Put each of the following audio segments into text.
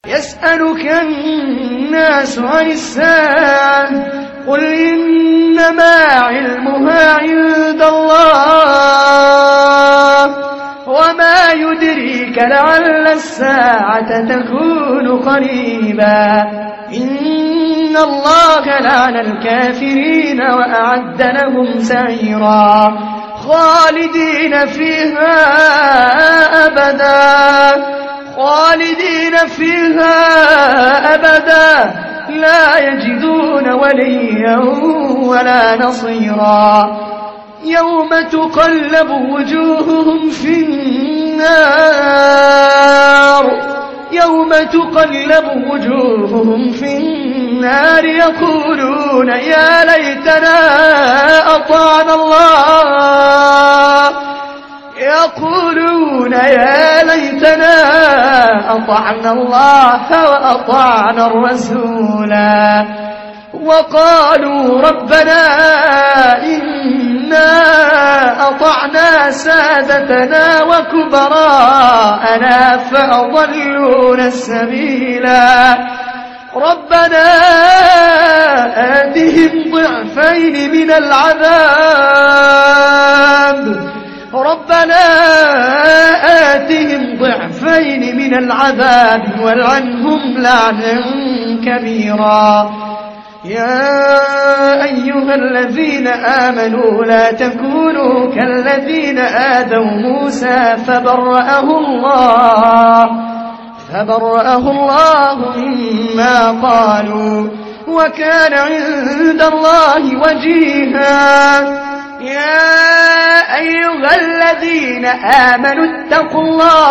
يسألك الناس عن الساعة قل إنما علمها عند الله وما يدريك لعل الساعة تكون قريبا إن الله لعن الكافرين وأعد لهم سعيرا خالدين فيها أبدا لا يجدون وليا ولا نصيرا يوم تقلب وجوههم في النار يقولون يا ليتنا أطعنا الله وأطعنا الرسولا وقالوا ربنا إنا أطعنا سادتنا وكبراءنا فأضلونا السبيلا ربنا آتهم ضعفين من العذاب والعنهم لعنا كبيرا يا أيها الذين آمنوا لا تكونوا كالذين آذوا موسى فبرأه الله مما قالوا وكان عند الله وجيها يا أيها الذين آمنوا اتقوا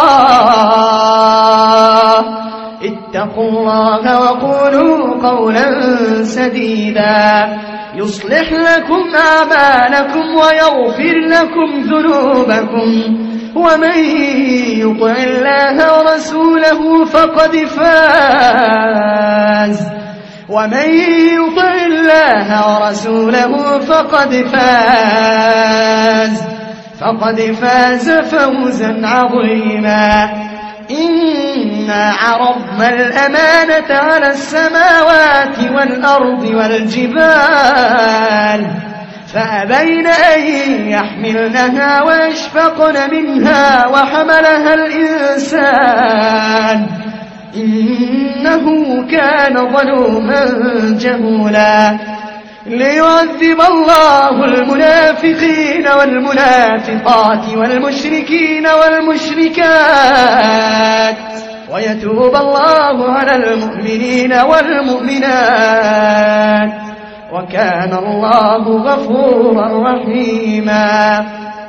الله وقولوا قولا سديدا يصلح لكم أعمالكم ويغفر لكم ذنوبكم ومن يطع الله ورسوله فقد فاز فوزا عظيما إنا عرضنا الأمانة على السماوات والأرض والجبال فأبين أن يحملنها وأشفقن منها وحملها الإنسان إنه كان ظلوما جهولا ليعذب الله المنافقين والمنافقات والمشركين والمشركات ويتوب الله على المؤمنين والمؤمنات وكان الله غفورا رحيما